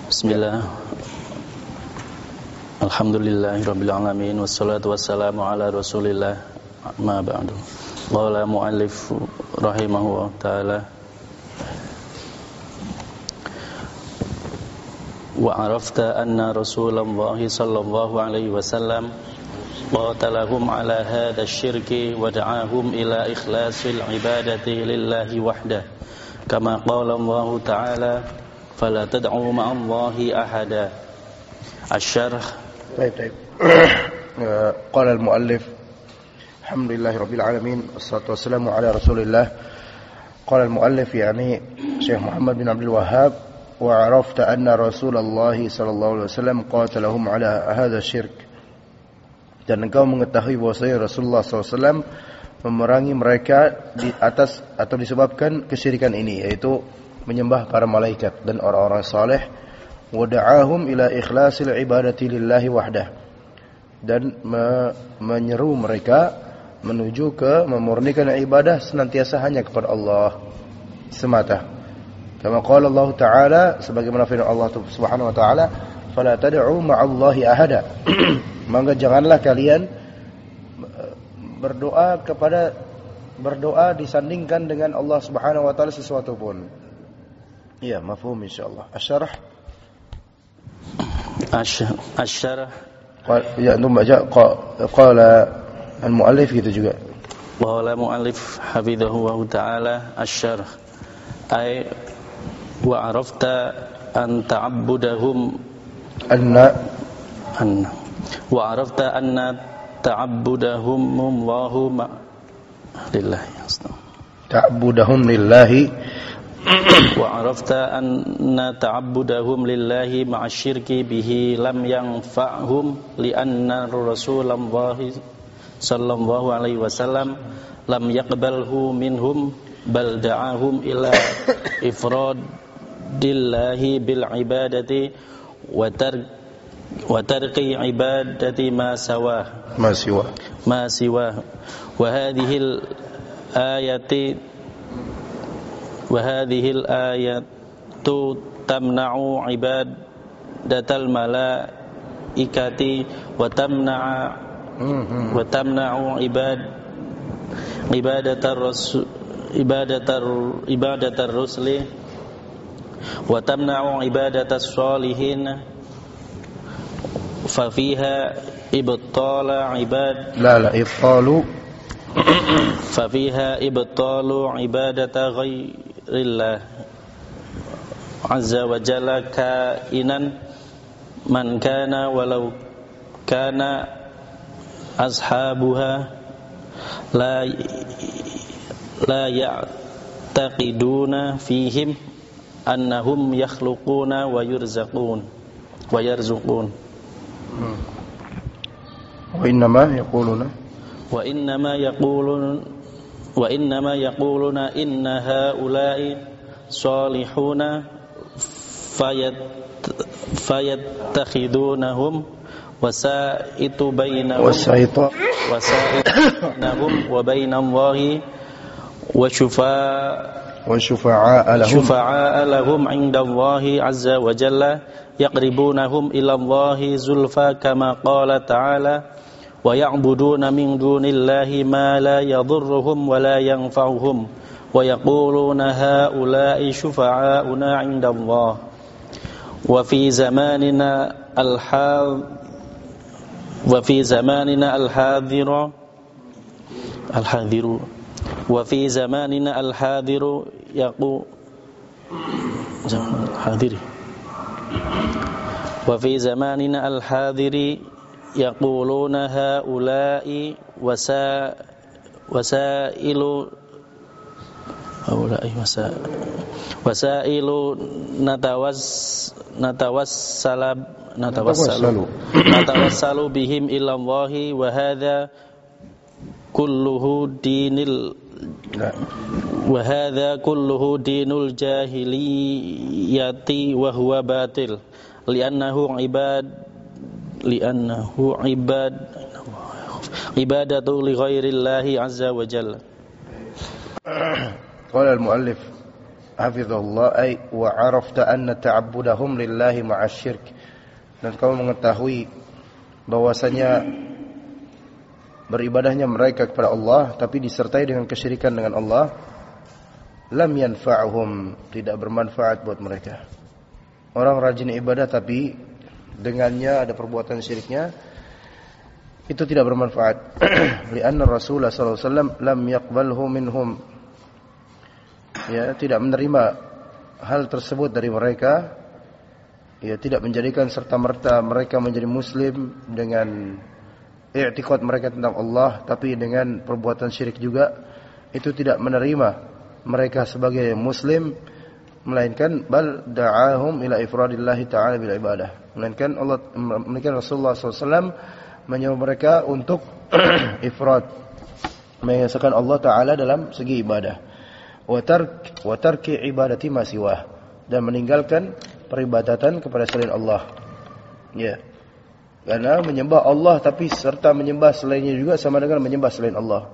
Bismillah. Alhamdulillahirabbil alamin wassalatu wassalamu ala Rasulillah. Ma ba'du. Qala muallif rahimahullah taala wa arafta anna Rasulullah sallallahu alaihi wasallam qatalahum ala hadha asy-syirki wa da'ahum ila ikhlasil ibadati lillahi wahdah kama qala Allah taala fala tad'u ma'allahi ahada. Asy-syarh. Baik. Qala al-muallif alhamdulillahirabbil alamin wassalatu wassalamu ala Rasulillah. Qala al-muallif yani Syekh Muhammad bin Abdul Wahhab wa arafta anna Rasulullah sallallahu alaihi wasallam qatalahum ala hadha asy-syirk. Dan engkau mengetahui bahwasanya Rasulullah SAW memerangi mereka di atas atau disebabkan kesyirikan ini, yaitu menyembah para malaikat dan orang-orang saleh, wada'ahum ila ikhlasil ibadati lillahi wahdah, dan menyeru mereka menuju ke memurnikan ibadah senantiasa hanya kepada Allah semata. Kama qala Allah Ta'ala, sebagaimana firman Allah Subhanahu wa taala, fala tad'u ma'allahi ahada. Maka janganlah kalian berdoa disandingkan dengan Allah Subhanahu wa taala sesuatu pun. Ya, mafhum insyaallah. Asy-syarh. Asy-syarh. Ya, antum baca qala al-muallif gitu juga. Qala muallif hafidhahu wa ta'ala asy-syarh. Ay wa arafta an ta'abbudahum anna wa arafta anna ta'abbudahum Allahu lillahi. Ta'abbudahum lillahi wa arafta anna ta'abbudahum lillahi ma'asyirki bihi lam yanfa'hum li anna Rasulullah sallallahu alaihi wasallam lam yaqbalhu minhum bal da'ahum ila ifradillahi bil ibadati wa tarki ibadati ma siwa wa hadhihi al-ayatu tamna'u ibadatal malaikati wa tamna'u ibadatar rusli wa tamna'u ibadatas sholihin fa fiha ibtala ibadata ghairillah azza wa jalla kainan man kana walau kana ashabuha la ya'taqiduna fihim annahum yakhluquna wa yarzuqun wa innama yaquluna inna haula'i salihuna fayattakhidunahum wasaitu bainahum wa bainallahi wa syufa'a lahum 'indallahi 'azza wa jalla yaqribunahum ilallahi zulfa kama qala ta'ala wa ya'buduna min dunillahi ma la yadhurruhum wa la yanfa'uhum wa yaquluna haula'i syufa'auna 'indallah wa fi zamanina al-hadiru wa fi zamanina al-hadiru yaquluna haula'i wasailu natawassalu bihim ila Allahi wa hadha kulluhu dinul jahiliyati wa huwa batil li'annahu ibadatu li ghairillahi azza wa jalla. Qala al-muallif hafizahullah ay wa arafta anna ta'abbudahum lillahi ma'asyirk, dan kamu mengetahui bahwasanya beribadahnya mereka kepada Allah tapi disertai dengan kesyirikan dengan Allah, lam yanfa'uhum, tidak bermanfaat buat mereka. Orang rajin ibadah tapi dengannya ada perbuatan syiriknya, itu tidak bermanfaat. Lianna Rasulullah sallallahu alaihi wasallam lam yaqbalhu minhum, ya, tidak menerima hal tersebut dari mereka, ya, tidak menjadikan serta-merta mereka menjadi muslim dengan i'tiqad mereka tentang Allah, tapi dengan perbuatan syirik juga, itu tidak menerima mereka sebagai muslim, melainkan bal da'ahum ila ifradillahi ta'ala bil ibadah, melainkan Rasulullah SAW menyuruh mereka untuk ifrad, mengesahkan Allah Ta'ala dalam segi ibadah, wa tarki ibadati ma siwah, dan meninggalkan peribadatan kepada selain Allah. Ya, karena menyembah Allah tapi serta menyembah selainnya juga sama dengan menyembah selain Allah.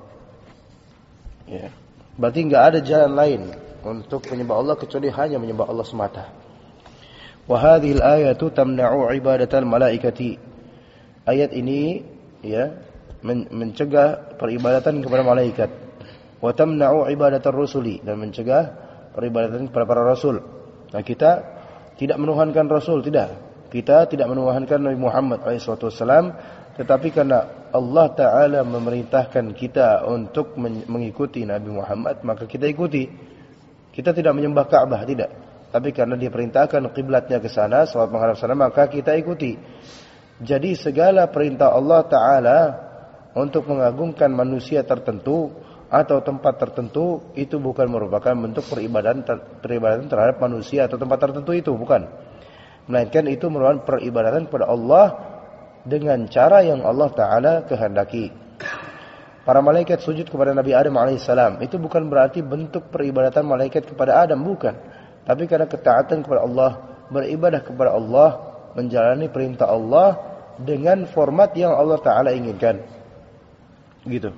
Ya, berarti enggak ada jalan lain untuk menyembah Allah kecuali hanya menyembah Allah semata. Wa hadhihi al-ayatu tamna'u ibadatal malaikati. Ayat ini, ya, mencegah peribadatan kepada malaikat. Wa tamna'u ibadatar rusuli, dan mencegah peribadatan kepada para rasul. Nah, kita tidak menuhankan rasul, tidak. Kita tidak menuhankan Nabi Muhammad SAW, tetapi karena Allah Ta'ala memerintahkan kita untuk mengikuti Nabi Muhammad, maka kita ikuti. Kita tidak menyembah Ka'bah, tidak. Tapi karena diperintahkan kiblatnya ke sana, salat menghadap sana, maka kita ikuti. Jadi segala perintah Allah Ta'ala untuk mengagungkan manusia tertentu atau tempat tertentu, itu bukan merupakan bentuk peribadatan terhadap manusia atau tempat tertentu, itu bukan. Melainkan itu merupakan peribadatan kepada Allah dengan cara yang Allah Ta'ala kehendaki. Para malaikat sujud kepada Nabi Adam AS, itu bukan berarti bentuk peribadatan malaikat kepada Adam, bukan. Tapi karena ketaatan kepada Allah, beribadah kepada Allah, menjalani perintah Allah dengan format yang Allah Ta'ala inginkan, gitu.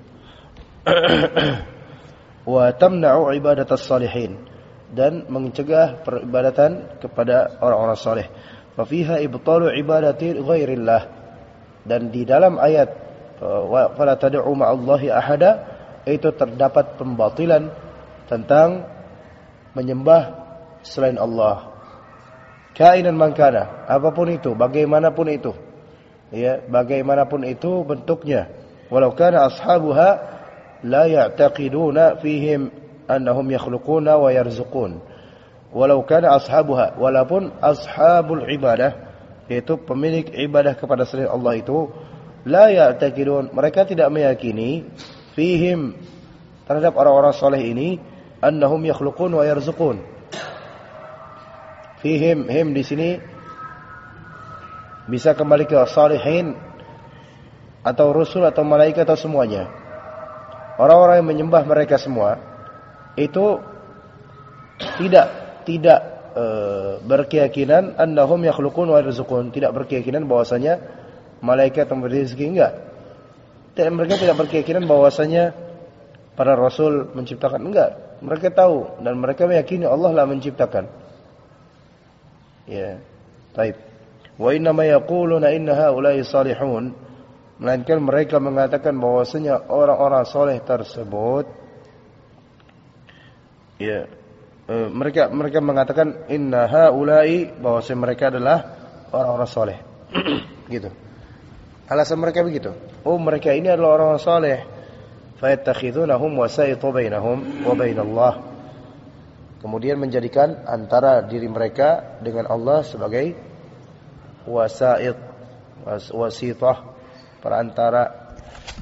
Wa tamna'u ibadatas salihin, dan mencegah peribadatan kepada orang-orang saleh. Fa fiha ibtalu ibadati ghairillah, dan di dalam ayat wa fala tad'u ma'allahi ahada, itu terdapat pembatilan tentang menyembah selain Allah. Kainan mangkana, apapun itu, bagaimanapun itu, ya, bagaimanapun itu bentuknya. Walau kana ashabuha la ya'taqiduna fihim annahum yakhluquna wa yarzuqun. Walau kana ashabuha, walaupun ashabul ibadah, yaitu pemilik ibadah kepada selain Allah itu, la ya'taqidun, mereka tidak meyakini, fihim, terhadap orang-orang saleh ini, annahum yakhluqun wa yarzuqun. Fihim, him di sini bisa kembali ke salihin atau rasul atau malaikat atau semuanya. Orang-orang yang menyembah mereka semua itu tidak berkeyakinan annahum yakhluqun wa yarzuqun, tidak berkeyakinan bahwasanya malaikat memberi rezeki, enggak. Mereka tidak berkeyakinan bahwasanya para rasul menciptakan, enggak. Mereka tahu dan mereka meyakini Allah lah menciptakan. Ya, baik. Wa inna ma yaquluna inna haula'i salihun, melainkan mereka mengatakan bahwasanya orang-orang saleh tersebut, ya, mereka mengatakan inna haula'i, bahwasanya mereka adalah orang-orang saleh. Gitu. Alasan mereka begitu. Oh, mereka ini adalah orang-orang saleh. Fa yattakhidunahum wasaitu bainahum wa bainallah. Kemudian menjadikan antara diri mereka dengan Allah sebagai wasait, wasitah, perantara.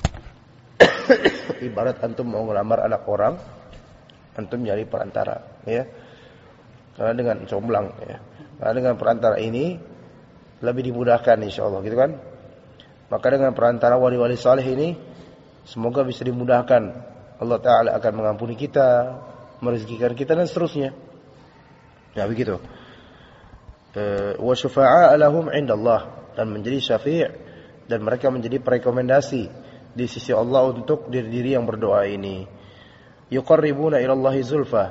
Ibarat antum mau ngelamar anak orang, antum nyari perantara, ya. Karena dengan comblang, ya. Karena dengan perantara ini lebih dimudahkan insyaallah, gitu kan? Maka dengan perantara wali-wali saleh ini semoga bisa dimudahkan. Allah Ta'ala akan mengampuni kita, merezekikan kita dan seterusnya. Ya, begitu. Wa syufa'a lahum 'indallah, dan menjadi syafi' dan mereka menjadi perekomendasi di sisi Allah untuk diri-diri yang berdoa ini. Yuqarribuna ila Allahi zulfa,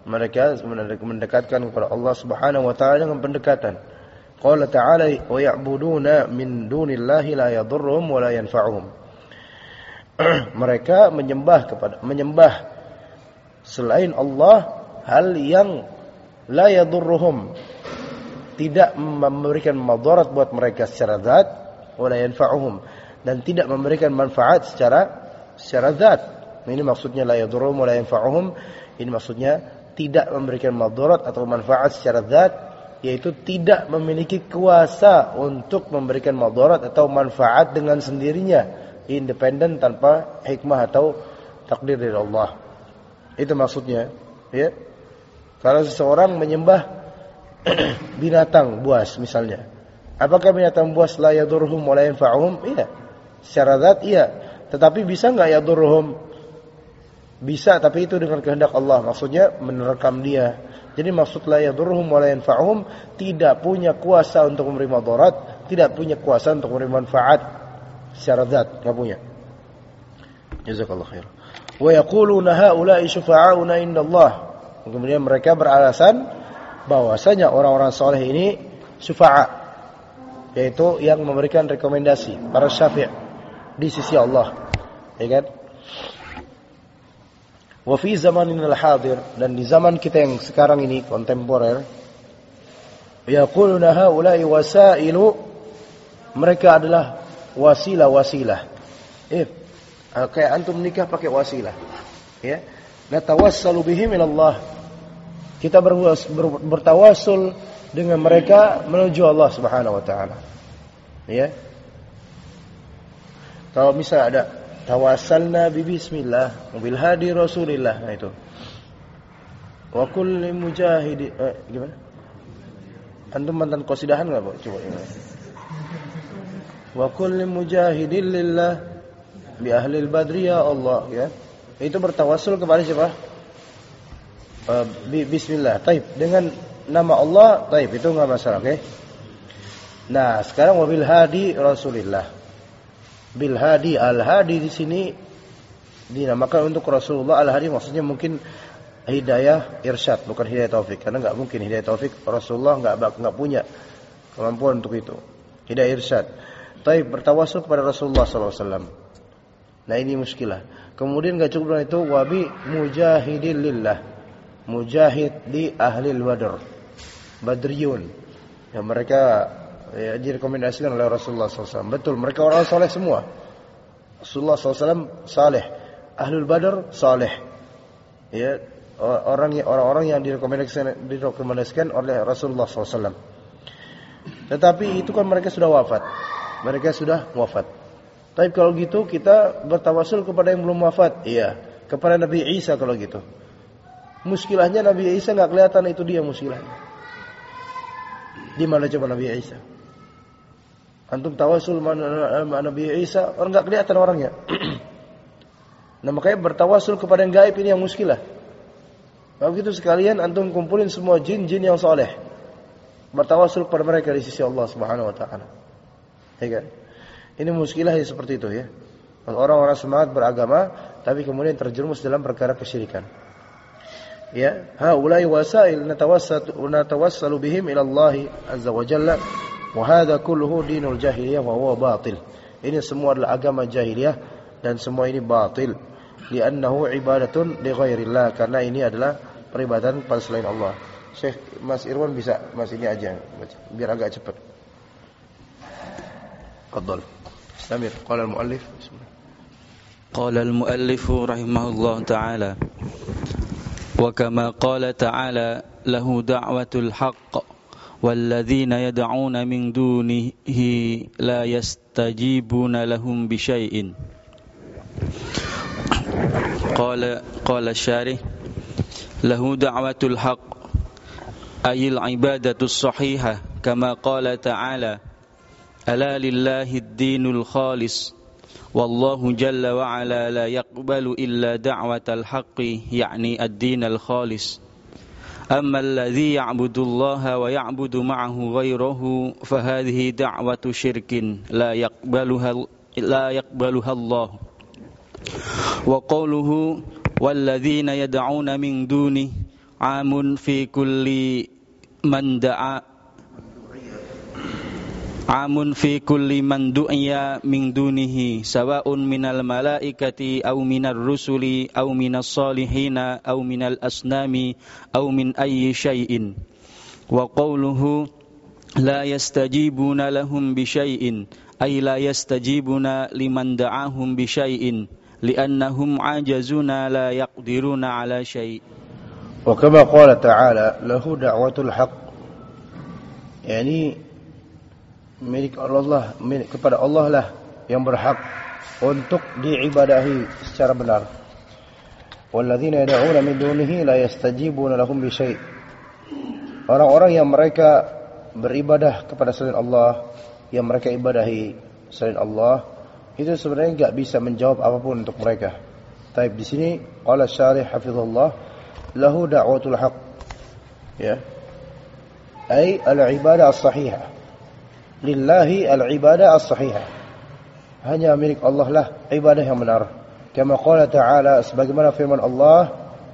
Mereka mendekatkan kepada Allah Subhanahu wa taala dengan pendekatan. Qala ta'ala wa ya'buduna min dunillahi la yadhurruhum wa la yanfa'uhum. Mereka menyembah selain Allah hal yang la yadhurruhum, tidak memberikan madarat buat mereka secara zat, wa la yanfa'uhum, dan tidak memberikan manfaat secara zat. Ini maksudnya la yadhurruhum wa la yanfa'uhum. Ini maksudnya tidak memberikan madarat atau manfaat secara zat, yaitu tidak memiliki kuasa untuk memberikan madarat atau manfaat dengan sendirinya, independen tanpa hikmah atau takdir dari Allah. Itu maksudnya, ya. Kalau seseorang menyembah binatang buas misalnya, apakah binatang buas la yadurruhum wa la yanfa'uhum? Iya. Secara zat iya, tetapi bisa enggak yadurruhum? Bisa, tapi itu dengan kehendak Allah. Maksudnya menerkam dia. Jadi maksud la yadurruhum wa la yanfa'uhum, tidak punya kuasa untuk memberi madarat, tidak punya kuasa untuk memberi manfaat secara zat, enggak punya. Jazakallahu khair. Wa yaquluna haula'i syufa'auna indallah. Kemudian mereka beralasan bahwasanya orang-orang saleh ini syufa'a, yaitu yang memberikan rekomendasi, para syafi' di sisi Allah. Ya kan? Wa fi zamanina al-hadir, dan di zaman kita yang sekarang ini kontemporer, yaquluna haula'i wasailu, mereka adalah wasilah. Kayak antum nikah pakai wasilah, ya. Natawassalu bihim ila Allah. Kita bertawassul dengan mereka menuju Allah Subhanahu wa taala. Ya. Kalau misalnya ada tawassalna bi bismillah bil hadi rasulillah, nah itu. Wa kulli mujahidi gimana? Antum mantan qasidahan enggak, Pak? Coba ini. Wa kulli mujahidin lillah bi ahli al-badri ya Allah, ya. Itu bertawassul kepada siapa? Bismillah. Taib, dengan nama Allah, taib, itu enggak masalah, oke? Nah, sekarang wabil hadi rasulillah. Bil hadi, al-hadi di sini dinamakan untuk Rasulullah. Al-hadi maksudnya mungkin hidayah irsyad, bukan hidayah taufik, karena enggak mungkin hidayah taufik Rasulullah enggak punya kemampuan untuk itu. Hidayah irsyad. Taib, bertawassul kepada Rasulullah sallallahu alaihi wasallam. Nah, ini muskilah. Kemudian enggak cukup dengan itu, wabi mujahidin lillah. Mujahid di ahli al-badr. Badriyun. Yang mereka direkomendasikan oleh Rasulullah SAW. Betul, mereka orang saleh semua. Rasulullah SAW saleh, Ahlul Badr saleh. Ya, orang-orang yang direkomendasikan oleh Rasulullah SAW. Tetapi itu kan mereka sudah wafat. Tapi kalau gitu kita bertawassul kepada yang belum wafat. Iya, kepada Nabi Isa kalau gitu. Muskilahnya Nabi Isa enggak kelihatan, itu dia muskilahnya. Di mana coba Nabi Isa? Antum tawasul mana Nabi Isa, orang enggak kelihatan orangnya. Nah, makanya bertawasul kepada yang gaib ini yang muskilah. Kalau gitu sekalian antum kumpulin semua jin-jin yang saleh. Bertawasul kepada mereka di sisi Allah Subhanahu wa taala. Ya kan? Ini muskilah seperti itu, ya. Orang-orang semangat beragama tapi kemudian terjerumus dalam perkara kesyirikan. Ya, haulai wasail natawassalu bihim ila Allah azza wa jalla. Wahada kulluhu dinul jahiliyah wa huwa batil. Ini semua adalah agama jahiliyah dan semua ini batil. Li'annahu ibadatun li ghairillah, karena ini adalah peribadatan pada selain Allah. Syekh Mas Irwan bisa Mas ini aja biar agak cepat. Fadhal. Istamir. Qala al-muallif. Bismillah. Qala al-muallif rahimahullah ta'ala. Wa kama qala ta'ala lahu da'watul haqq والذين يدعون من دونه لا يستجيبون لهم بشيء. قال الشارح له دعوة الحق أي العبادة الصحيحة كما قال تعالى ألا لله الدين الخالص والله جل وعلا لا يقبل إلا دعوة الحق يعني الدين الخالص. أما الذي يعبد الله ويعبد معه غيره فهذه دعوة شرك لا يقبلها الله. وقوله والذين يدعون من دونه amun fi kulli man du'iya min dunihi sawa'un minal malaikati aw minar rusuli aw minas salihina aw minal asnami aw min ayyi syai'in. Wa qawluhu la yastajibuna lahum bi syai'in ay la yastajibuna liman da'ahum bi syai'in li'annahum ajazuna la yaqdiruna ala syai'. Wa kama qala ta'ala lahu da'watul haqq, yani milik Allah, kepada Allah lah yang berhak untuk diibadahi secara benar. Walladzina yad'una min dunihi la yastajibuna lahum bi syai'. Orang-orang yang mereka beribadah kepada selain Allah, yang mereka ibadahi selain Allah, itu sebenarnya enggak bisa menjawab apapun untuk mereka. Tapi di sini qala syarih hafizallah lahu da'watul haqq, ya, ay al-ibadah as-sahihah. Lillahi al-ibadah as-sahihah. Hanya milik Allah lah ibadah yang benar. Kama qala ta'ala, sebagaimana firman Allah,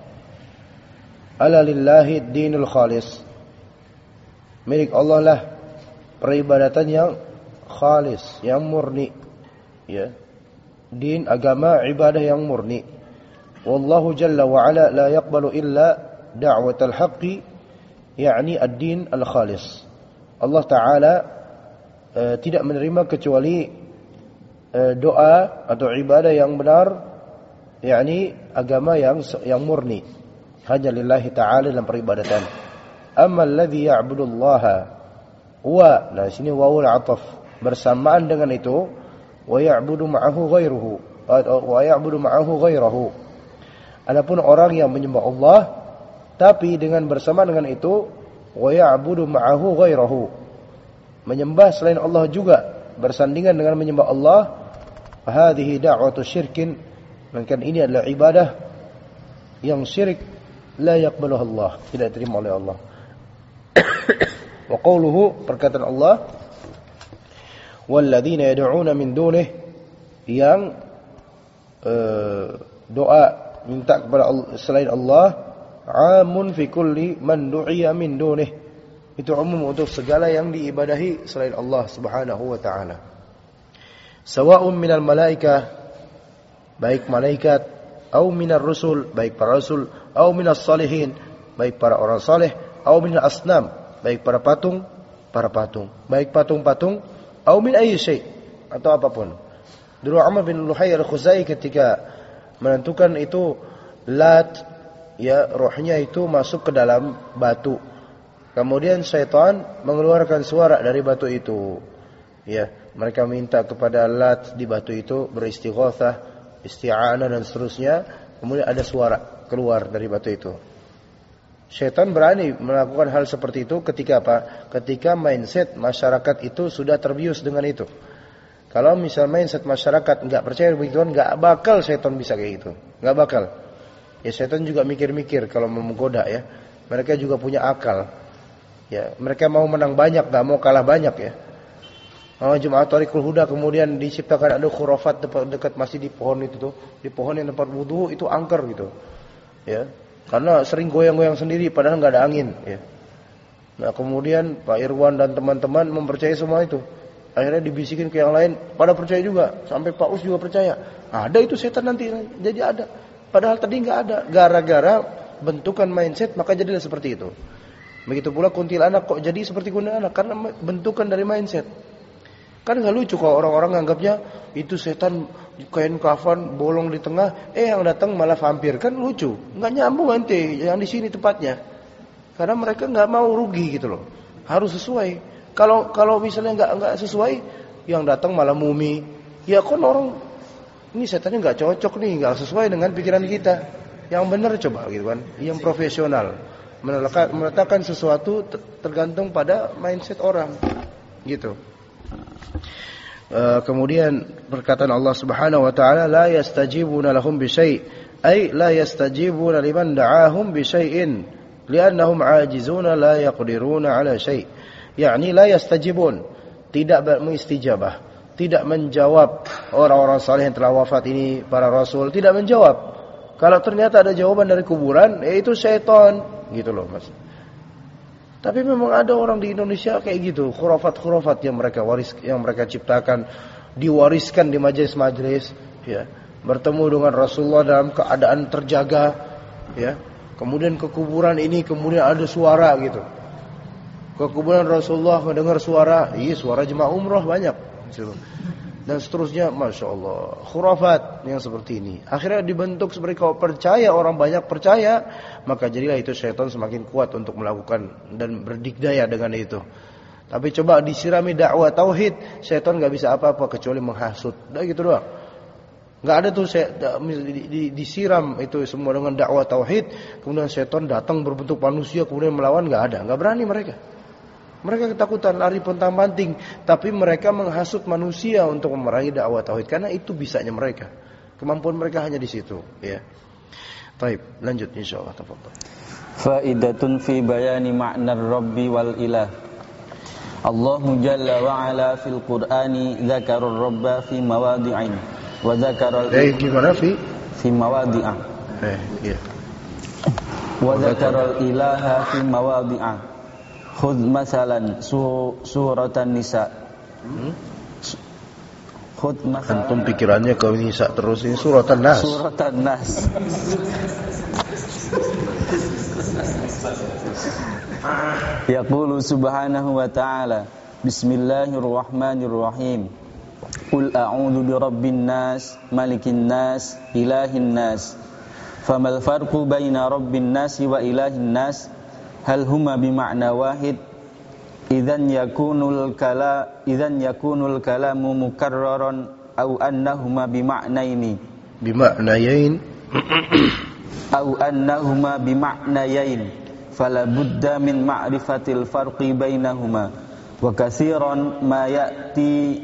ala lillahi ad-dinul khalis. Milik Allah lah peribadatan yang khalis, yang murni, ya. Din, agama, ibadah yang murni. Wallahu jalla wa ala la yaqbalu illa da'watal haqqi, yakni ad-din al-khalis. Allah Ta'ala tidak menerima kecuali doa atau ibadah yang benar, yakni agama yang murni. Hanya lillahi ta'ala dalam peribadatan. Amma alladhi ya'budullaha wa, nah sini wawul ataf, bersamaan dengan itu, wa ya'budu ma'ahu ghairuhu, wa ya'budu ma'ahu ghairahu. Adapun orang yang menyembah Allah tapi dengan bersamaan dengan itu, wa ya'budu ma'ahu ghairahu, menyembah selain Allah juga bersandingan dengan menyembah Allah, hadhihi da'watu syirkin, maka ini adalah ibadah yang syirik, la yaqbaluha Allah, tidak diterima oleh Allah. Wa qawluhu, perkataan Allah, walladzina yad'una min dunih, yang doa minta kepada Allah, selain Allah, amun fi kulli man du'iya min dunih, itu umum untuk segala yang diibadahi selain Allah Subhanahu wa ta'ala. Sawa'un minal malaikah, baik malaikat, au minar rusul, baik para rasul, au minas salihin, baik para orang saleh, au minal asnam, baik para patung, baik patung-patung, au min ayyi syai', atau apapun. Dulu Amr bin Luhay al-Khuzai ketika menentukan itu Lat, ya, rohnya itu masuk ke dalam batu. Kemudian syaitan mengeluarkan suara dari batu itu. Ya, mereka minta kepada Lat di batu itu, beristighatsah, isti'anah dan seterusnya. Kemudian ada suara keluar dari batu itu. Syaitan berani melakukan hal seperti itu ketika apa? Ketika mindset masyarakat itu sudah terbius dengan itu. Kalau misal mindset masyarakat enggak percaya begituan, enggak bakal syaitan bisa kayak gitu. Enggak bakal. Ya, syaitan juga mikir-mikir kalau mau menggoda, ya. Mereka juga punya akal. Ya, mereka mau menang banyak, enggak mau kalah banyak, ya. Jemaah Thariqul Huda kemudian diciptakan ada khurafat dekat masjid di pohon itu tuh, di pohon yang tempat wudu itu angker gitu. Ya. Karena sering goyang-goyang sendiri padahal enggak ada angin, ya. Nah, kemudian Pak Irwan dan teman-teman mempercayai semua itu. Akhirnya dibisikin ke yang lain, pada percaya juga, sampai Pak Us juga percaya. Ada itu setan nanti, jadi ada. Padahal tadi enggak ada. Gara-gara bentukan mindset maka jadilah seperti itu. Begitu pula kuntilanak kok jadi seperti kuntilanak karena bentukan dari mindset. Kan enggak lucu kalau orang-orang nganggapnya itu setan kain kafan bolong di tengah, yang datang malah vampir, kan lucu. Enggak nyambung nanti yang di sini tepatnya. Karena mereka enggak mau rugi gitu loh. Harus sesuai. Kalau misalnya enggak sesuai, yang datang malah mumi. Ya kan orang ini setannya enggak cocok nih, enggak sesuai dengan pikiran kita. Yang benar coba gitu kan, yang profesional. Meletakkan sesuatu tergantung pada mindset orang. Gitu. Kemudian perkataan Allah Subhanahu wa taala, la yastajibuna lahum bi syai', ay la yastajibuna liman da'ahum bi syai'in li'annahum 'ajizuna la yaqdiruna 'ala syai'. Yakni la yastajibun, tidak mengistijabah, tidak menjawab orang-orang saleh yang telah wafat ini, para rasul tidak menjawab. Kalau ternyata ada jawaban dari kuburan, yaitu syaitan gitu loh Mas. Tapi memang ada orang di Indonesia kayak gitu, khurafat-khurafat yang mereka ciptakan, diwariskan di majelis-majelis, ya. Bertemu dengan Rasulullah dalam keadaan terjaga, ya. Kemudian ke kuburan ini kemudian ada suara gitu. Ke kuburan Rasulullah mendengar suara, suara jemaah umroh banyak gitu. Dan seterusnya, Masya Allah, khurafat yang seperti ini. Akhirnya dibentuk seperti kalau percaya, orang banyak percaya, maka jadilah itu syaitan semakin kuat untuk melakukan dan berdikdaya dengan itu. Tapi coba disirami dakwah tauhid, syaitan gak bisa apa-apa kecuali menghasut. Udah gitu doang. Gak ada tuh disiram itu semua dengan dakwah tauhid, kemudian syaitan datang berbentuk manusia kemudian melawan, gak ada. Gak berani mereka. Mereka ketakutan, lari pontang-panting, tapi mereka menghasut manusia untuk memerangi dakwah tauhid karena itu bisanya mereka. Kemampuan mereka hanya di situ, ya. Baik, lanjut insyaallah, tafadhol. Faidatun fi bayani ma'na ar-rabbi wal ilah. Allahu jalla wa ala fil Qur'ani dzakara ar-rabba fi mawadi'in wa dzakara gimana fi mawadi'a. Iya. Wa dzakara al-ilaha fi mawadi'a. Khudh masalan suratan nisa. Khudh masalan. Antum pikirannya ke nisa terus, ini suratan nas. Suratan nas. Yaqulu subhanahu wa ta'ala, Bismillahirrahmanirrahim. Qul a'udzu birabbin nas, malikin nas, ilahin nas. Famal farqu baina rabbin nas wa ilahin nas? Hal huma bima'na wahid? Idzan yakunul kalamu mukarraran aw annahuma bima'naini bima'nayain aw annahuma bima'nayain fala budda min ma'rifatil farqi bainahuma wa katsiran ma ya'ti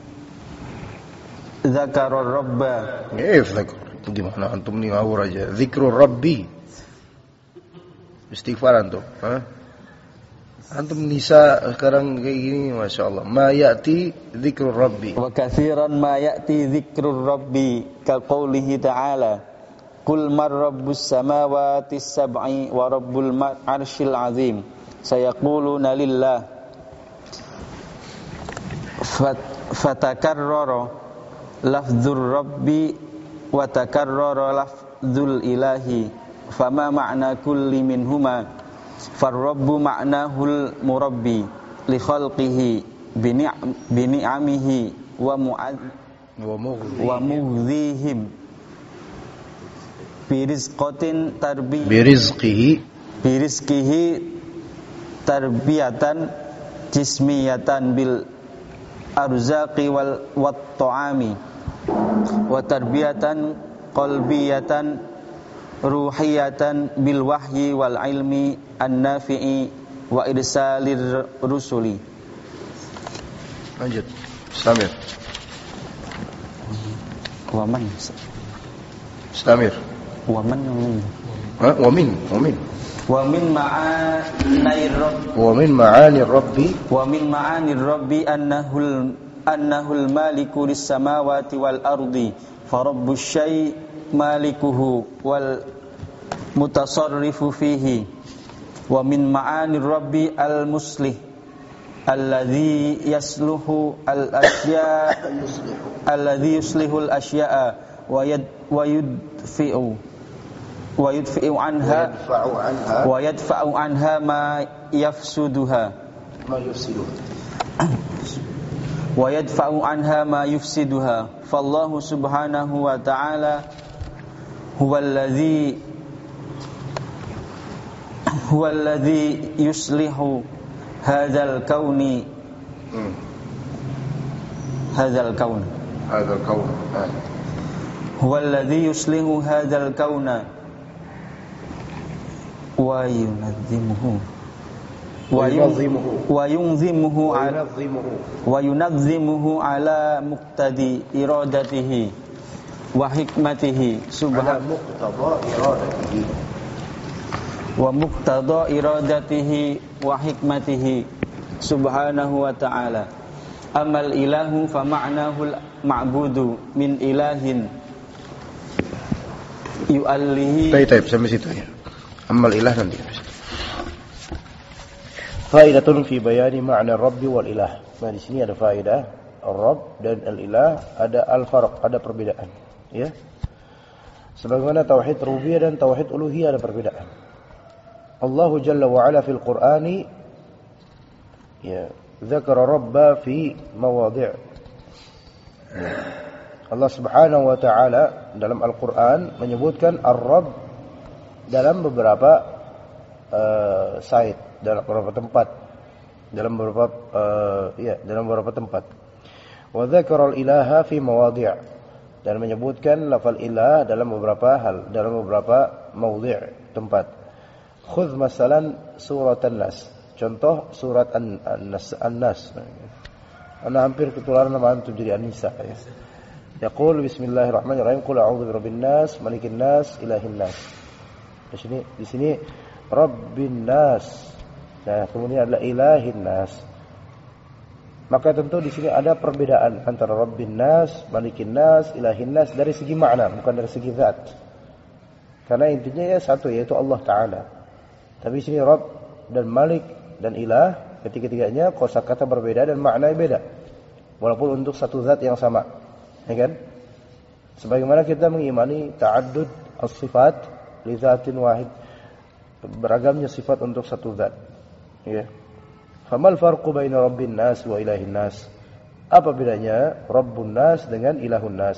dzakarar rabba. Itu gimana antum nih ngawur aja. Zikrur rabbi. Istighfar antum, antum nisa sekarang kayak gini, Masya Allah. Ma ya'ti dzikrur rabbi. Wa katsiran ma ya'ti dzikrur rabbi ka qoulihi ta'ala, Qul mar rabbus samawati sab'i wa rabbul arsyil azim. Sayaquluna lillah. Fatakarrara lafdzur rabbi wa takarrara lafdzul ilahi. Fama ma'na kulli minhuma farrabbu ma'nahul murabbi li khalqihi bi ni'amihi wa mughzihim bi rizqihi tarbiyatan jismiyatan bil arzaqi wat ta'ami wa tarbiyatan qalbiyatan ruhiyatan bil wahyi wal ilmi an-nafi'i wa irsalir rusuli. Lanjut. Istamir. Waman. Istamir. Waman. Wamin. Wa min ma'anir rabbi annahul maliku lis samawati wal ardi farabbus syai' malikuhu wal mutasarrifu fihi. Wa min ma'anir rabbi al muslih alladhi yuslihu al asya'a wa yadfa'u anha ma yafsuduha fallahu subhanahu wa ta'ala huwallazi yuslihu hadzal kauni huwallazi yuslihu hadzal kauna wa yunazzimuhu ala muqtadi iradatihi wa hikmatihi subhanahu wa ta'ala. Amal ilahu fa ma'nahul ma'budu min ilahin yu'allihi. Baik, sampai situ ya. Amal ilah nanti. Faidatun fi bayani ma'na Rabbi wal ilah. Nah, di sini ada faedah Ar-Rabb dan Al-Ilah, ada al-farq, ada perbedaan, ya. Sebagaimana tauhid rububiyah dan tauhid uluhiyah ada perbedaan. Allah Jalla wa Ala fil Qur'ani ya, dzakara Rabba fi mawadhi'. Allah Subhanahu wa taala dalam Al-Qur'an menyebutkan Ar-Rabb dalam beberapa site, dalam beberapa tempat, dalam beberapa tempat. Wa dzakara al-ilaha fi mawadhi', dan menyebutkan lafal ilah dalam beberapa hal, dalam beberapa maudhi' tempat. Khudh masalan surat An-Nas. Contoh surat An-Nas. Ana hampir ketularan nama antum jadi An-Nisa ya. Yaqul bismillahirrahmanirrahim qul a'udzu birabbin nas, malikin nas, ilahin nas. Di sini Rabbin nas. Nah, kemudian adalah ilahin nas. Maka tentu di sini ada perbedaan antara Rabbin nas, malikin nas, ilahin nas dari segi makna, bukan dari segi zat. Karena intinya ya satu, yaitu Allah Ta'ala. Tapi di sini Rabb dan Malik dan Ilah, ketiga-tiganya kosakata berbeda dan maknanya beda. Walaupun untuk satu zat yang sama. Ya kan? Sebagaimana kita mengimani ta'addud as-sifat li zatin wahid. Beragamnya sifat untuk satu zat. Ya. Famal farqu baina Rabbin nas wa ilahin nas? Apa bedanya Rabbun nas dengan ilahun nas?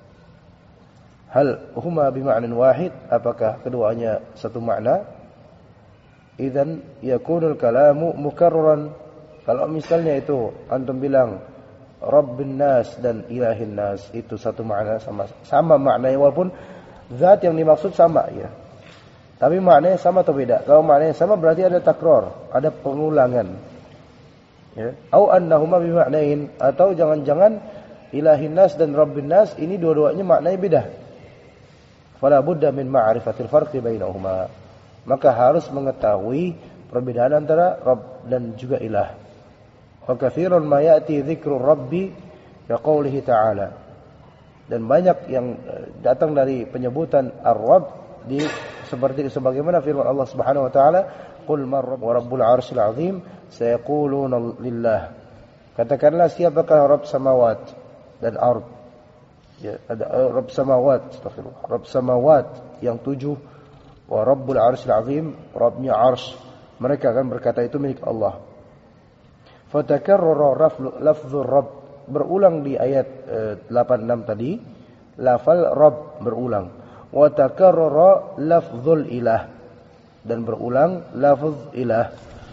Hal huma bima'nan wahid? Apakah keduanya satu makna? Idzan yakunul kalamu mukarraran. Kalau misalnya itu antum bilang Rabbin nas dan ilahin nas, itu satu makna, sama maknanya, walaupun zat yang dimaksud sama ya. Tapi maknanya sama atau beda? Kalau maknanya sama berarti ada takror, ada pengulangan. Ya, au annahuma bima'nain, atau jangan-jangan ilahin nas dan rabbin nas ini dua-duanya maknanya beda. Fala budda min ma'rifatil farqi bainahuma. Maka harus mengetahui perbedaan antara rabb dan juga ilah. Wa katsirun ma ya'ti dzikru rabbi ka qoulihi ta'ala. Dan banyak yang datang dari penyebutan ar-rabb seperti sebagaimana firman Allah Subhanahu wa taala, qul man rabbul 'arsyil 'azim, sayaquluna lillah. Katakanlah siapakah Rabb samawat dan ard. Ya, ada Rabb samawat, astagfirullah. Rabb samawat yang 7, wa rabbul 'arsyil 'azim, Rabbnya 'arsy. Mereka akan berkata itu milik Allah. Fatakarrara lafdzur rabb, berulang di ayat 86 tadi, lafal rabb berulang. Wa takarrara lafdzul ilah, dan berulang lafz ilah.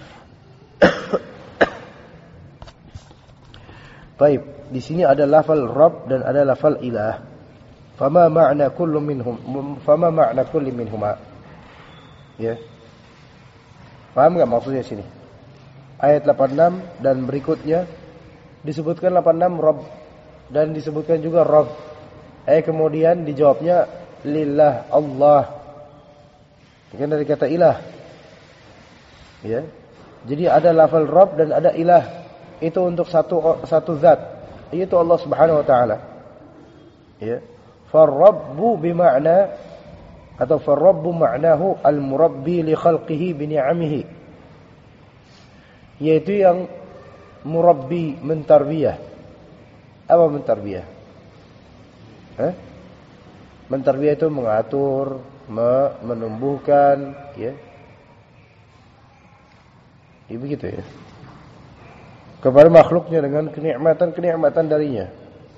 Baik, di sini ada lafal Rabb dan ada lafal ilah. Fama ma'na kullu minhuma? Ya. Paham enggak maksudnya sini? Ayat 86 dan berikutnya disebutkan 86 Rabb dan disebutkan juga Rabb. Kemudian dijawabnya lillah, Allah. Bukan dari kata ilah. Ya. Jadi ada lafal Rabb dan ada ilah. Itu untuk satu zat, yaitu Allah Subhanahu wa taala. Ya. Farrabbu bima'na, atau farrabbu ma'nahu al-murabbi li khalqihi bi ni'amihi. Yaitu yang murabbi, mentarbiyah. Apa mentarbiyah? Mentarbiyah itu mengatur, menumbuhkan, ya. Ya begitu ya. Kepada makhluknya dengan kenikmatan darinya.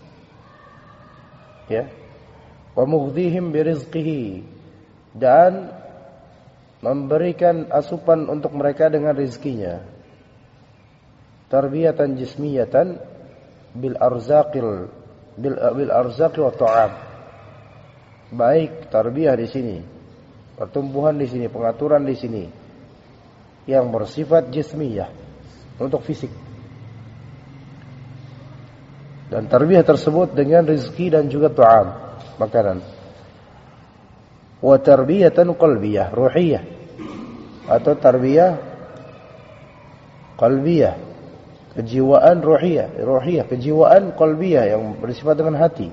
Ya. Wa mughdihim birizqihi, dan memberikan asupan untuk mereka dengan rizkinya. Tarbiyatan jismiyatan bil arzaqi wa ta'am. Baik tarbiyah di sini, pertumbuhan di sini, pengaturan di sini yang bersifat jismiyah, untuk fisik. Dan tarbiyah tersebut dengan rezeki dan juga ta'am, makanan. Wa tarbiyatan qalbiyah, ruhiyah, atau tarbiyah qalbiyah, kejiwaan ruhiyah, kejiwaan qalbiyah yang bersifat dengan hati.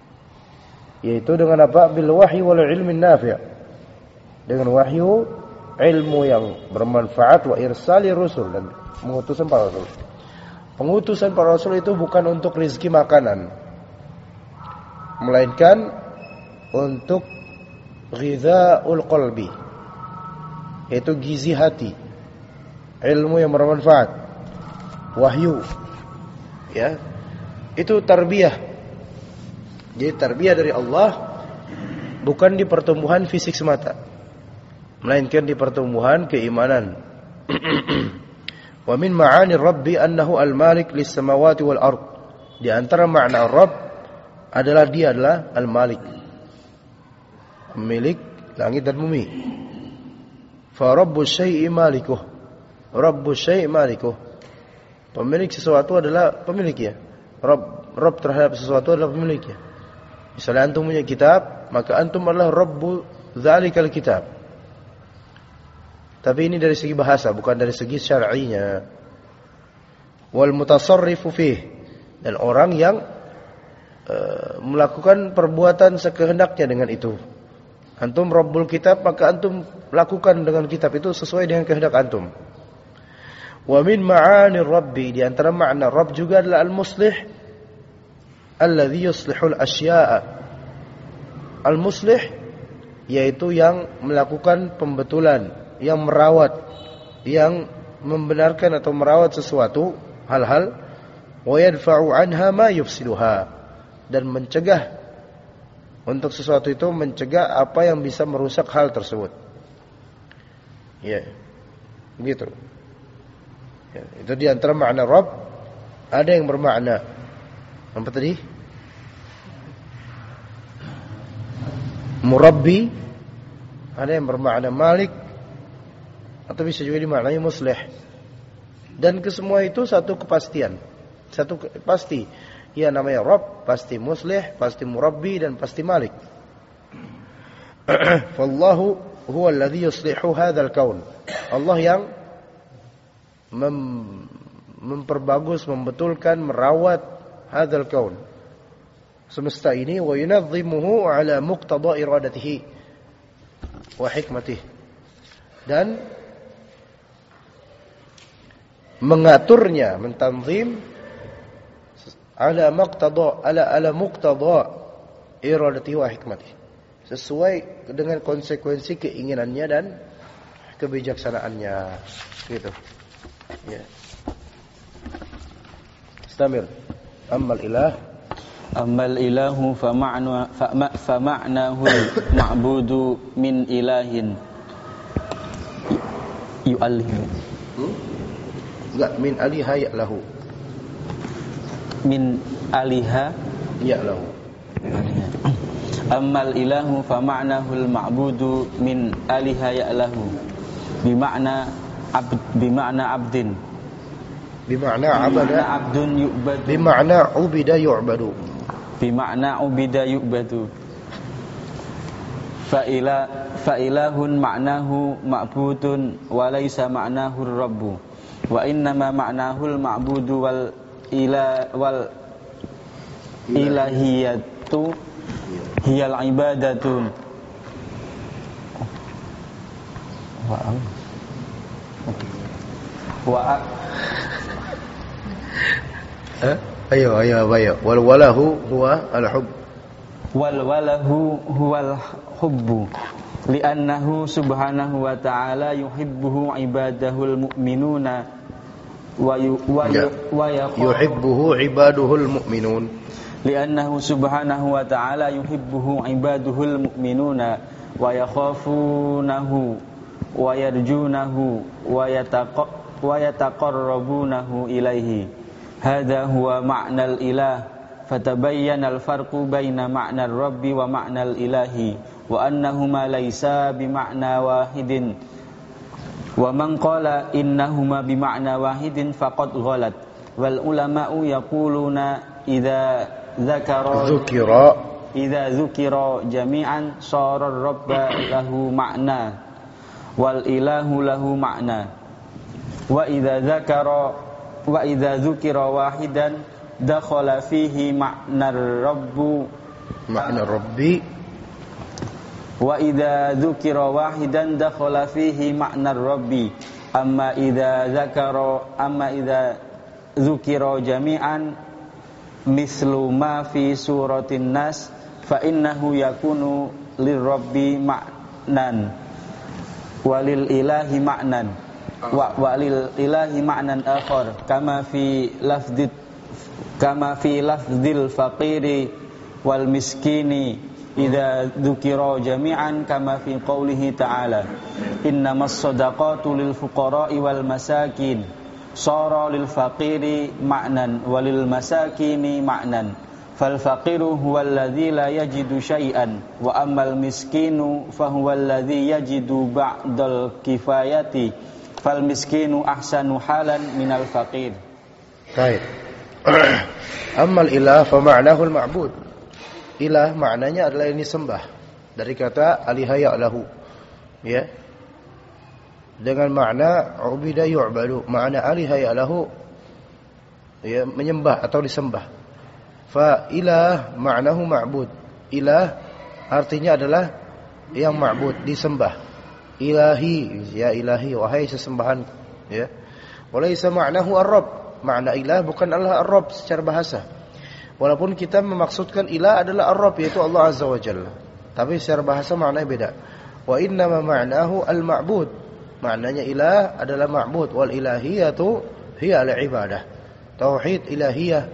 Yaitu dengan apa? Bil wahyi wal ilmin nafi'. Dengan wahyu ilmu yang bermanfaat, wa irsali rusul, dan mengutusan para rasul. Pengutusan para rasul itu bukan untuk rizki makanan, melainkan untuk ghidha'ul qalbi, yaitu gizi hati, ilmu yang bermanfaat, wahyu, ya, itu tarbiyah. Jadi tarbiyah dari Allah bukan di pertumbuhan fisik semata, melainkan di pertumbuhan keimanan. Wa min ma'ani Rabbi annahu al-malik lis-samawati wal ard. Di antara makna Rabb adalah dia adalah al-malik, pemilik langit dan bumi. Fa rabbus syai'i malikuh. Rabbus syai'i malikuh. Pemilik sesuatu adalah pemiliknya. Rabb terhadap sesuatu adalah pemiliknya. Misalnya antum punya kitab, maka antum adalah Rabbu dzalikal kitab. Tapi ini dari segi bahasa, bukan dari segi syar'inya. Wal mutasarrifu fih, dan orang yang melakukan perbuatan sekehendaknya dengan itu. Antum Rabbul kitab, maka antum lakukan dengan kitab itu sesuai dengan kehendak antum. Wa min ma'ani Rabbi, di antara makna Rabb juga adalah al-muslih, alladhi yuslihul asya'a. Al-muslih yaitu yang melakukan pembetulan, yang merawat, yang membenarkan atau merawat sesuatu hal-hal, wa yadfa'u anha ma yufsiduha, dan mencegah untuk sesuatu itu, mencegah apa yang bisa merusak hal tersebut. Ya, begitu. Ya, itu di antara makna Rabb. Ada yang bermakna apa tadi? Murabbi. Ada yang bermakna Malik, atau bisa juga dimaknai muslih. Dan kesemua itu satu kepastian, satu pasti. Ya, namanya Rabb, pasti muslih, pasti Murabbi, dan pasti Malik. Fallahu huwa alladhi yuslihu hadzal kaun. Allah yang memperbagus, membetulkan, merawat hadzal kaun, semesta ini, wa yunazzimuhu ala muqtada iradatihi wa hikmatihi, dan mengaturnya, mentanzim ala muqtada iradatihi wa hikmatihi, sesuai dengan konsekuensi keinginannya dan kebijaksanaannya, gitu. Ya. Istamir. Ammal ilahu fama'nahu ma'budu min ilahin yu'allihu. Enggak, min aliha ya'lahu. Min aliha ya'lahu. Ammal ilahu fama'nahu al-ma'budu min aliha ya'lahu. Bima'na abdin. Bima'na abdun yu'badu. Bima'na ubida yu'badu. Bima'na ubida yu'badu. Fa'ilahun ma'nahu ma'budun wa laysa ma'nahu rabbu. Wa innama ma'nahu al-ma'budu wal ilahiyatu hiyal ibadatun. Ayo. Wal walahu huwa al-hubb. Wal walahu huwal hubbu. Li'annahu subhanahu wa ta'ala yuhibbuhu ibadahul mu'minuna wa yuhibbuhu ibaduhul mu'minun. Li'annahu subhanahu wa ta'ala yuhibbuhu ibaduhul mu'minuna wa yakhafunahu wa yarjunahu wa yataqarrabunahu ilaihi. Hadha huwa ma'nal ilah. Fatabayyana al-farqu baina ma'na ar-rabbi wa ma'na al-ilahi wa annahuma laysa bima'na wahidin. Wa man qala innahuma bima'na wahidin faqad ghalat. Wal ulama'u yaquluna idza dzukira jami'an sara ar-rabba lahu ma'na wal ilahu lahu ma'na. Wa idza dzukira wahidan dakhala fihi ma'nar rabbi Wa idza dzukira wahidan dakhala fihi ma'nar rabbi amma idza dzukira jami'an mislu ma fi suratin nas fa innahu yakunu lirabbi ma'nan walil ilahi ma'nan walil ilahi ma'nan akhar kama fi lafdzil faqiri wal miskini idza dzukira jami'an kama fi qoulihi ta'ala innamas shadaqatu lil fuqara'i wal masakin sara lil faqiri ma'nan walil masakini ma'nan fal faqiru huwal ladzi la yajidu syai'an wa ammal miskinu fahuwal ladzi yajidu ba'dal kifayati fal miskinu ahsanu halan minal faqir. Baik. Ammal ilah fa ma'nahu al ma'bud. Ilah maknanya adalah yang disembah. Dari kata alihaya lahu. Ya. Dengan makna ubida yu'badu, makna alihaya lahu ya, menyembah atau disembah. Fa ilah ma'nahu ma'bud. Ilah artinya adalah yang ma'bud, disembah. Ilahi, ya ilahi, wahai sesembahan, ya. Walaysa ma'nahu ar-rabb. Makna ilah bukan Allah ar-rabb secara bahasa. Walaupun kita memaksudkan ilah adalah ar-rabb, yaitu Allah Azza wa Jalla. Tapi secara bahasa maknanya beda. Wa innama ma'nahu al-ma'bud. Maknanya ilah adalah ma'bud. Wal ilahiyatu hiya al-ibadah. Tauhid ilahiyah,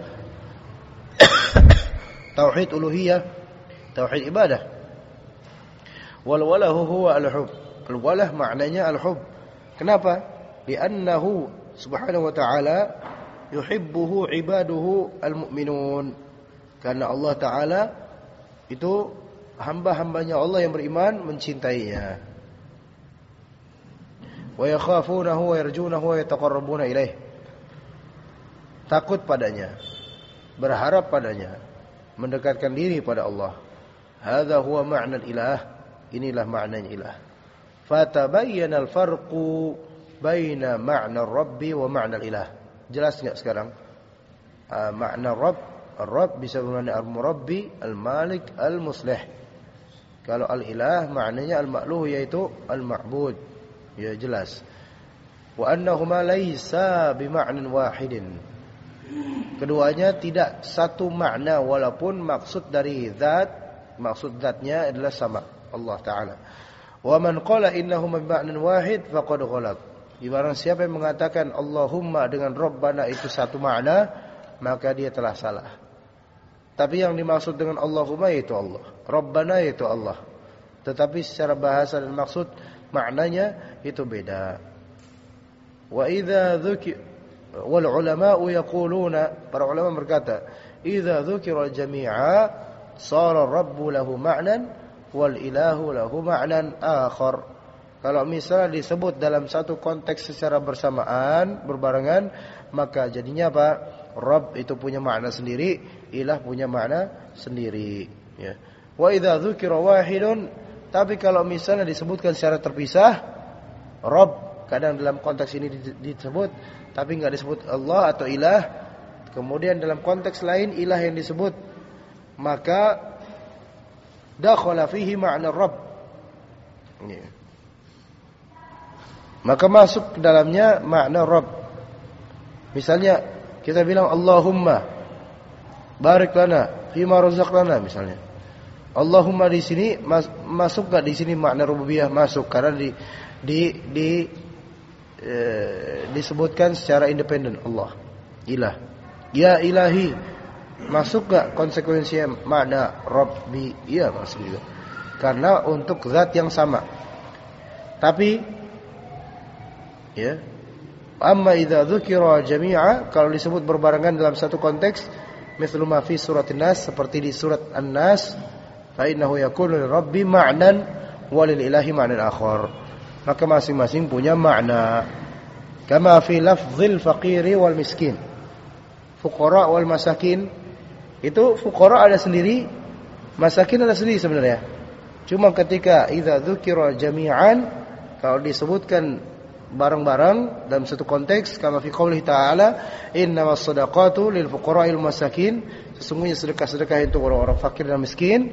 tauhid uluhiyah, tauhid ibadah. Wal walahu huwa al-hub. Al-walah maknanya al-hub. Kenapa? Li'annahu subhanahu wa ta'ala yuhibbuhu ibaduhu al-mu'minun. Karena Allah Ta'ala itu hamba-hambanya Allah yang beriman mencintainya. Wa yakhafunahu wa yarjunahu wa yataqarrabuna ilaih. Takut padanya, berharap padanya, mendekatkan diri pada Allah. Hadza huwa ma'na al-ilah. Inilah maknanya ilah. Fatabayyana al-farqu baina ma'na ar-rabbi wa ma'na al-ilah. Jelas enggak sekarang? Makna Rabb, Ar-Rabb bisa bermakna Al-Murabbi, Al-Malik, Al-Muslih. Kalau Al-Ilah maknanya Al-Ma'luh, yaitu Al-Ma'bud. Ya jelas. Wa annahuma laisa bima'nan wahidin. Keduanya tidak satu makna walaupun maksud dari zat, maksud zatnya adalah sama, Allah Ta'ala. Wa man qala innahuma bima'nan wahid faqad ghalab. Barang siapa yang mengatakan Allahumma dengan Rabbana itu satu makna, maka dia telah salah. Tapi yang dimaksud dengan Allahumma itu Allah, Rabbana itu Allah. Tetapi secara bahasa dan maksud maknanya itu beda. Wa idza dzukira wal ulama'u yaquluna, para ulama berkata, idza dzukira jami'a sara rabbu lahu ma'nan wal ilahu lahu ma'nan akhar. Kalau misalnya disebut dalam satu konteks secara bersamaan, berbarengan, maka jadinya apa? Rabb itu punya makna sendiri, ilah punya makna sendiri, ya. Wa idza dzukira wahidun, tapi kalau misalnya disebutkan secara terpisah, Rabb kadang dalam konteks ini disebut, tapi enggak disebut Allah atau ilah. Kemudian dalam konteks lain ilah yang disebut, maka dakhala fihi ma'na Rabb. Ya. Maka masuk ke dalamnya makna Rabb. Misalnya kita bilang Allahumma barik lana fima razaqtana misalnya. Allahumma di sini masuk enggak di sini makna rububiyah? Masuk, karena disebutkan secara independen Allah, ilah. Ya ilahi, masuk enggak konsekuensinya makna Rabbi? Iya, masuk juga. Karena untuk zat yang sama. Tapi ya, amma idza dzukira jami'a, kalau disebut berbarengan dalam satu konteks, mithlu ma fi suratin nas, seperti di surat An-Nas, fa innahu yakunu lirabbi ma'nan wa lil ilahi ma'nan akhar. Maka masing-masing punya makna. Kama fi lafzil faqiri wal miskin. Fuqara wal masakin, itu fuqara ada sendiri, masakin ada sendiri sebenarnya. Cuma ketika idza dzukira jami'an, kalau disebutkan bareng-bareng dalam satu konteks, kama fi qoulih ta'ala innamas shadaqatu lil fuqara'il masakin, sesungguhnya sedekah-sedekah itu orang-orang fakir dan miskin,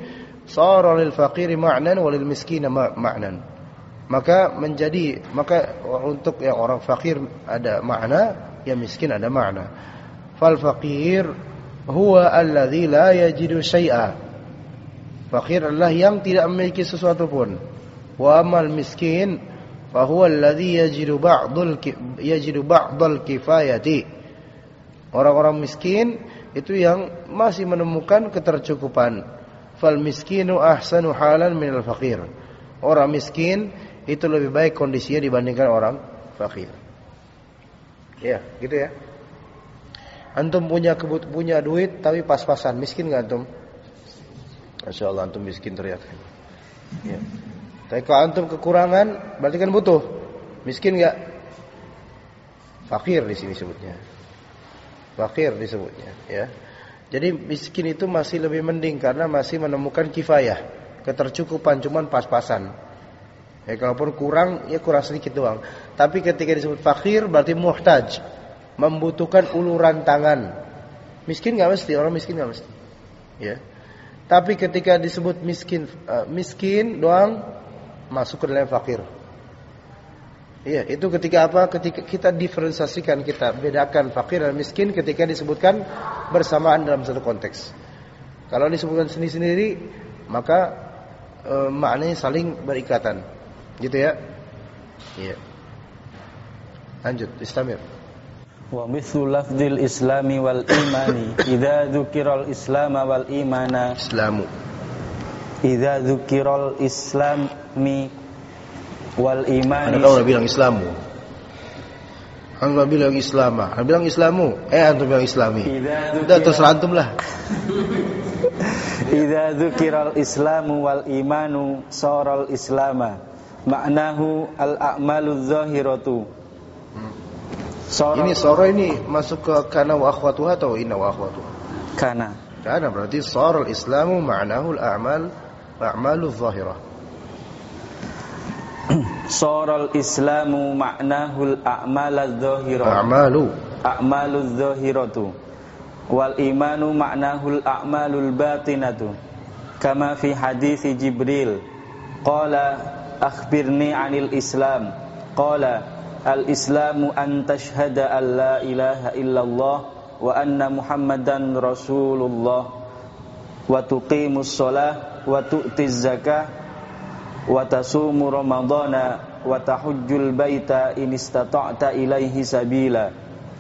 Sara lil faqiri ma'nan wa lil miskini ma'nan. Maka untuk yang orang fakir ada makna, yang miskin ada makna. Fal faqir huwa alladhi la yajidu syai'a. Fakir adalah yang tidak memiliki sesuatu pun. Wa amal miskin fa huwa alladhi yajidu ba'dal kifayati. Orang-orang miskin itu yang masih menemukan ketercukupan. Fal miskinu ahsanu halan minal faqir. Orang miskin itu lebih baik kondisinya dibandingkan orang fakir. Ya, gitu ya. Antum punya duit tapi pas-pasan, miskin enggak antum? Masyaallah antum miskin terlihat. Ya. Tapi kalau antum kekurangan, berarti kan butuh. Miskin enggak? Fakir di sini sebutnya. Fakir disebutnya, ya. Jadi miskin itu masih lebih mending karena masih menemukan kifayah, ketercukupan, cuman pas-pasan. Ya kalaupun kurang, ya kurang sedikit doang. Tapi ketika disebut fakir berarti muhtaj, membutuhkan uluran tangan. Miskin enggak mesti, orang miskin enggak mesti. Ya. Tapi ketika disebut miskin doang masuk ke dalam fakir. Iya, itu ketika apa? Ketika kita diferensiasikan, kita bedakan fakir dan miskin ketika disebutkan bersamaan dalam satu konteks. Kalau disebutkan sendiri-sendiri, maka maknanya saling berikatan. Gitu ya. Iya. Lanjut, istamir. Wa mithlu lafdzil islami wal imani idza dzukiral islama wal imana islamu. Idza dzukiral islami wal imani. Anda bilang islamu. Anda bilang islama. Anda bilang islamu. Antum bilang islami. Udah terserah antum lah. Idza dzukiral islamu wal imanu saral islama. Maknahu al-a'malu zahiratu. Ini sara ini masuk ke kana wa akhwatuha atau inna wa akhwatuha? Kana. Kana berarti sara al-islamu ma'nahu al-a'malu zahirah. Sara al-islamu ma'nahu al-a'malu zahirah. A'malu zahiratu. Wal imanu ma'nahu al-a'malu al-batinatu. Kama fi hadits Jibril. Qala akhbirni 'anil Islam. Qala al-Islamu an tashhada an la ilaha illallah wa anna Muhammadan Rasulullah wa tuqimus shalah wa tu'tiz zakah wa tasumu ramadhana wa tahujjul baita in istata'ta ilaihi sabila.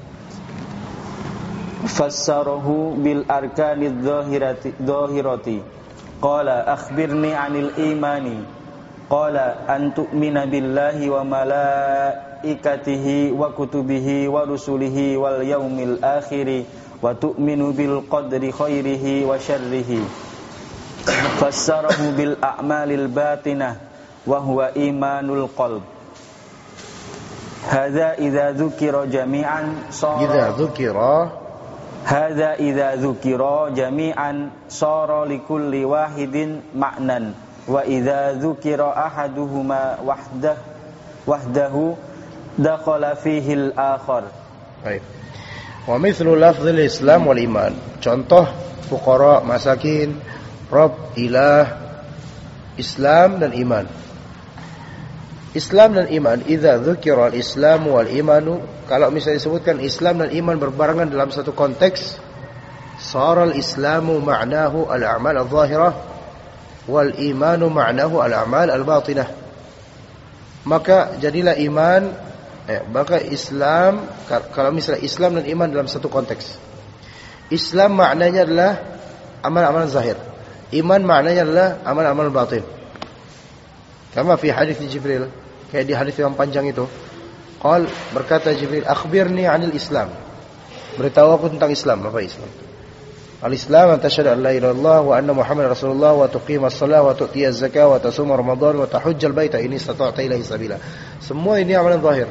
Fassarahu bil arkanidz dhahirati. Qala akhbirni 'anil imani. Qala an tu'mina billahi wa malaikatihi wa kutubihi wa rusulihi wal yaumil akhiri wa tu'minu bil qadri khairihi wa syarrihi. Fassarahu bil a'malil batinah wa huwa imanul qalb. Hadza idza dzukira jami'an idza dzukira jami'an sara likulli wahidin ma'nan. Wa idza dzukira ahaduhuma wahdahu dakhala fihi al-akhar. Baik. Wa mithlu lafdzil Islam wal iman. Contoh fuqara, masakin, Rabb, ilah, Islam dan iman. Islam dan iman, idza dzukira al-Islam wal imanu, kalau misalnya disebutkan Islam dan iman berbarengan dalam satu konteks, sara al-Islamu ma'nahu al-a'mal adh-dhahirah wal imanu ma'nahu al-a'mal al-batinah. Maka jadilah iman, maka Islam, kalau misalnya Islam dan iman dalam satu konteks, Islam maknanya adalah amal-amal zahir, iman maknanya adalah amal-amal batin. Kama fi hadits Jibril, kayak di hadis yang panjang itu, berkata Jibril, akhbirni 'anil Islam, beritahu aku tentang Islam. Apa Islam? Al-Islam an tashhadu an la ilaha illallah wa anna Muhammadar Rasulullah wa tuqimas shalah wa tu'tiyaz zakah wa tasuma Ramadan wa tahujjal baita in istata'ta ilaihi sabila. Semua ini amalan zahir.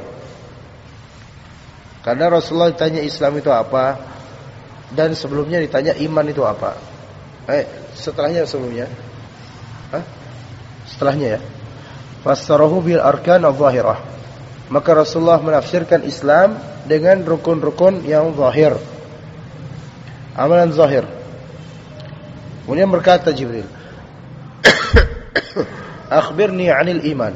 Karena Rasulullah ditanya Islam itu apa, dan sebelumnya ditanya iman itu apa. Setelahnya sebelumnya. Setelahnya ya. Fassarahu bil arkan adh-dhahirah. Maka Rasulullah menafsirkan Islam dengan rukun-rukun yang zahir, amalan zahir. Kemudian berkata Jibril, Akhbirni 'anil iman.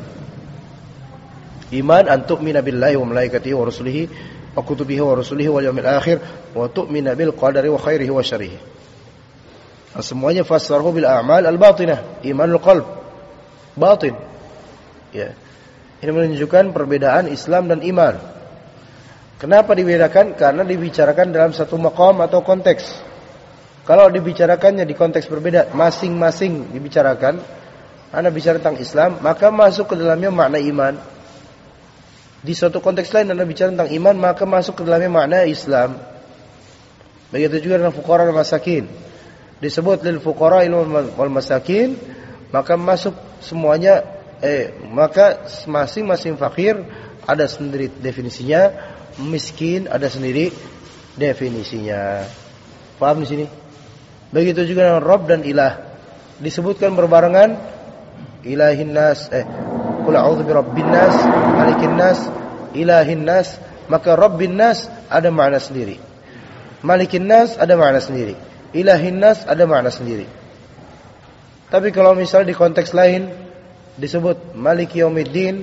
Iman an tu'mina billahi wa malaikatihi wa rusulihi wa kutubihi wa rusulihi wal yawmil akhir wa tu'mina bil qadari wa khairihi wa syarrihi. Semuanya fassarahu bil a'mal al-batinah, imanul qalb, batin. Ya. Ini menunjukkan perbedaan Islam dan iman. Kenapa dibedakan? Karena dibicarakan dalam satu maqam atau konteks. Kalau dibicarakannya di konteks berbeda, masing-masing dibicarakan, Anda bicara tentang Islam, maka masuk ke dalamnya makna iman. Di suatu konteks lain Anda bicara tentang iman, maka masuk ke dalamnya makna Islam. Begitu juga dengan fuqara dan masakin. Disebut lil fuqara wal masakin, maka masuk semuanya maka masing-masing fakir ada sendiri definisinya, miskin ada sendiri definisinya. Paham di sini? Begitu juga dengan Rabb dan Ilah. Disebutkan berbarengan ilahin nas, qul a'udzu birabbin nas, malikin nas, ilahin nas, maka Rabbin nas ada makna sendiri. Malikin nas ada makna sendiri. Ilahin nas ada makna sendiri. Tapi kalau misalnya di konteks lain disebut Maliki Yaumiddin,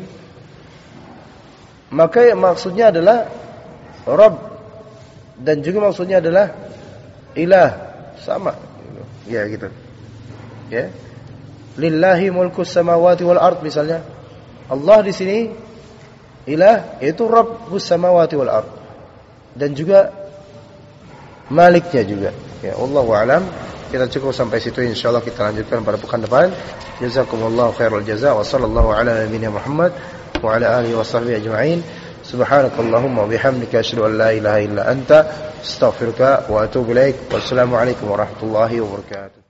maka maksudnya adalah Rabb dan juga maksudnya adalah Ilah, sama. Ya gitu. Ya. Lillahi mulkus samawati wal ard misalnya. Allah di sini Ilah itu Rabbus samawati wal ard dan juga Maliknya juga. Ya, Allahu a'lam. Kita cukup sampai situ, insyaallah kita lanjutkan pada pekan depan. Jazakumullahu khairal jazaa wa sallallahu ala nabiyyina Muhammad wa ala alihi wa sahbihi ajma'in. Subhanakallahumma wa bihamdika asyhadu an la ilaha illa anta astaghfiruka wa atubu ilaik. Wassalamu alaikum warahmatullahi wabarakatuh.